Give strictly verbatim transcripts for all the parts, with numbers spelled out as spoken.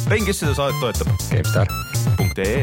Rein, kes seda saadet toetab? GameStar punkt ee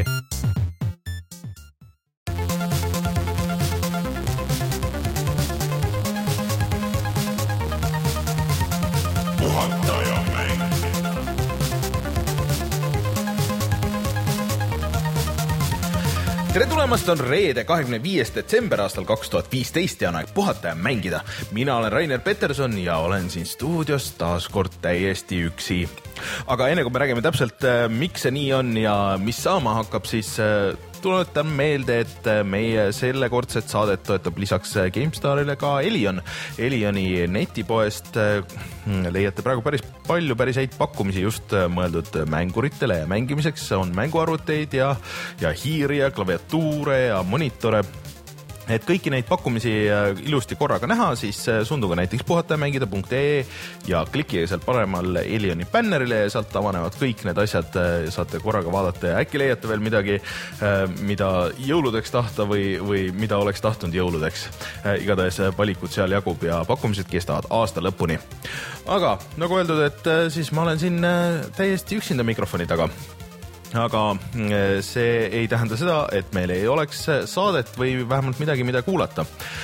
tere tulemast, on reede kahekümne viies detsember aastal kaks tuhat viisteist ja on aeg puhata ja mängida. Mina olen Rainer Peterson ja olen siin stuudios taas kord täiesti üksi. Aga enne kui me räägime täpselt, miks see nii on ja mis saama hakkab, siis tuletan meelde, et meie sellekordset saadet toetab lisaks GameStarile ka Elion. Elioni netipoest leiate praegu päris palju päris häid pakkumisi just mõeldud mänguritele ja mängimiseks. On mänguarvuteid ja, ja hiiri ja klaviatuure ja monitore. Et kõiki neid pakkumisi ilusti korraga näha, siis sunduga näiteks puhata ja mängida punkt ee ja klikige sealt paremal Elioni bännerile ja sealt avanevad kõik need asjad, saate korraga vaadata ja äkki leiate veel midagi, mida jõuludeks tahta või, või mida oleks tahtnud jõuludeks. Igatahes valikud seal jagub ja pakkumised kestavad aasta lõpuni. Aga nagu öeldud, et siis ma olen siin täiesti üksinda mikrofoni taga. Aga see ei tähenda seda, et meil ei oleks saadet või vähemalt midagi, mida kuulata.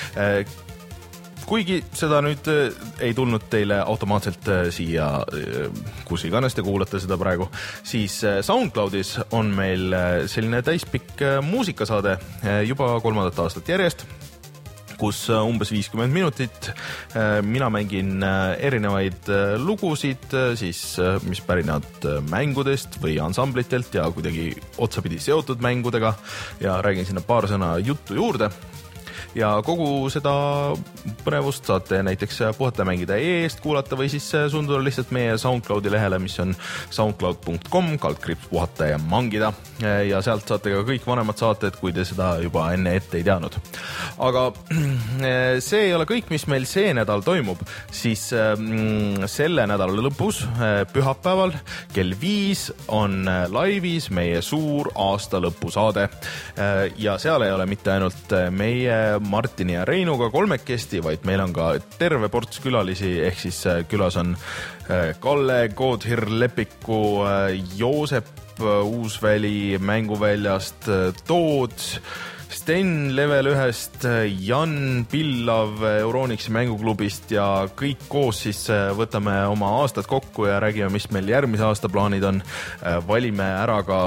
Kuigi seda nüüd ei tulnud teile automaatselt siia, kus iganes te kuulate seda praegu, siis SoundCloudis on meil selline täispikk muusikasaade juba kolmandat aastat järjest, kus umbes viiskümmend minutit mina mängin erinevaid lugusid, siis, mis pärinevad mängudest või ansamblitelt ja kuidagi otsapidi seotud mängudega ja räägin sinna paar sõna juttu juurde. Ja kogu seda põnevust saate näiteks puhata mängida eest kuulata või siis sunduda lihtsalt meie SoundCloudi lehele, mis on soundcloud punkt com kaldkriips puhata ja mangida. Ja sealt saate ka kõik vanemad saated, kui te seda juba enne ette ei teadnud. Aga see ei ole kõik, mis meil see nädal toimub, siis selle nädala lõpus, pühapäeval, kell viis on laivis meie suur aasta lõpusaade. Ja seal ei ole mitte ainult meie Martini ja Reinuga kolmekesti, vaid meil on ka terve ports külalisi, ehk siis külas on Kalle, Koodhir, Lepiku, Joosep Uusväli mänguväljast, Tood, Sten level ühest, Jan Pillav Euronixi mänguklubist ja kõik koos siis võtame oma aastad kokku ja räägime, mis meil järgmise aasta plaanid on. Valime ära ka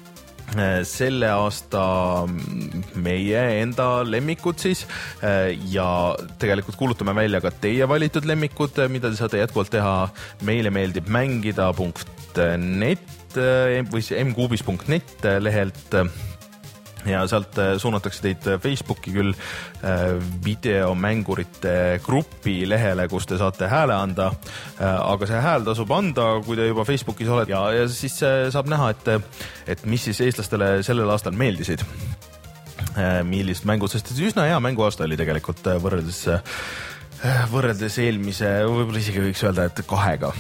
selle aasta meie enda lemmikud siis ja tegelikult kuulutame välja ka teie valitud lemmikud, mida te saate jätkuvalt teha. Meile meeldib mängida punkt net või m kuubis punkt net lehelt ja sealt suunatakse teid Facebooki küll videomängurite grupi lehele, kus te saate hääle anda, aga see hääl tasub anda, kui te juba Facebookis olete ja, ja siis saab näha, et, et mis siis eestlastele sellel aastal meeldisid. Millist mängud, sest üsna hea mänguaasta oli tegelikult võrreldes, võrreldes eelmise, võib-olla isegi võiks öelda, et kahega.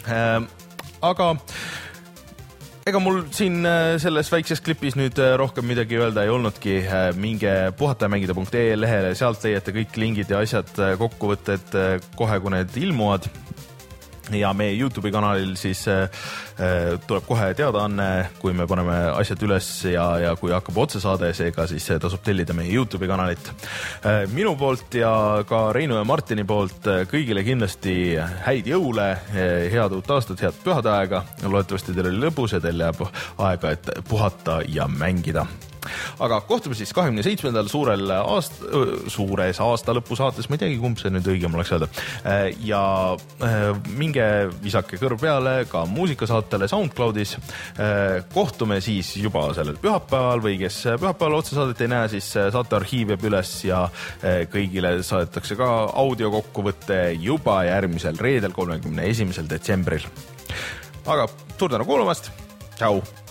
Aga ega mul siin selles väikses klipis nüüd rohkem midagi öelda ei olnudki. Minge puhata ja mängida punkt ee lehele, sealt leiate kõik lingid ja asjad, kokkuvõtted kohe, kui need ilmuvad. Ja meie YouTube'i kanalil siis äh, tuleb kohe teadaanne, kui me paneme asjad üles ja, ja kui hakkab otsesaade, seega siis tasub tellida meie YouTube'i kanalit. Äh, minu poolt ja ka Reinu ja Martini poolt kõigile kindlasti häid jõule, head uut aastat, head pühade aega. Loodetavasti teil oli lõbus ja teil jääb aega, et puhata ja mängida. Aga kohtume siis kahekümne seitsmendal suurel aast, suures aasta lõpu saates, ma ei teagi, kumb see nüüd õigem oleks öelda. Ja minge visake kõrv peale ka muusikasaatele SoundCloudis. Kohtume siis juba sellel pühapäeval või kes pühapäeval otsesaadet ei näe, siis saate arhiiv jääb üles ja kõigile saadetakse ka audiokokkuvõtte juba järgmisel reedel kolmekümne esimesel detsembril. Aga suur tänu kuulamast. Tšau!